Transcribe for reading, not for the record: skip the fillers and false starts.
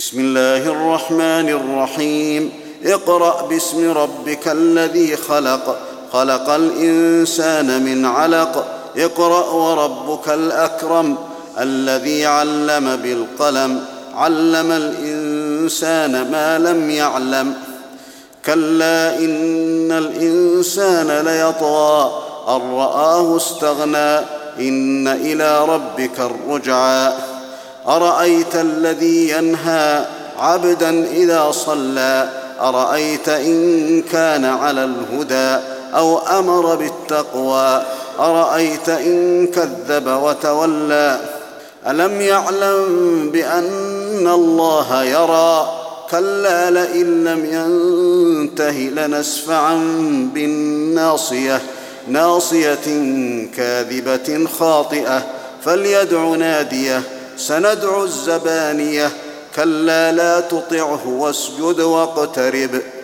بسم الله الرحمن الرحيم. اقرأ باسم ربك الذي خلق، خلق الإنسان من علق. اقرأ وربك الأكرم الذي علم بالقلم، علم الإنسان ما لم يعلم. كلا إن الإنسان ليطغى أن رآه استغنى، إن إلى ربك الرجعى. أرأيت الذي ينهى عبدا إذا صلى، أرأيت إن كان على الهدى أو أمر بالتقوى، أرأيت إن كذب وتولى. ألم يعلم بأن الله يرى، كلا لئن لم ينته لنسفعا بالناصية، ناصية كاذبة خاطئة، فليدع ناديه. سندع الزبانية، كلا لا تطعه واسجد واقترب.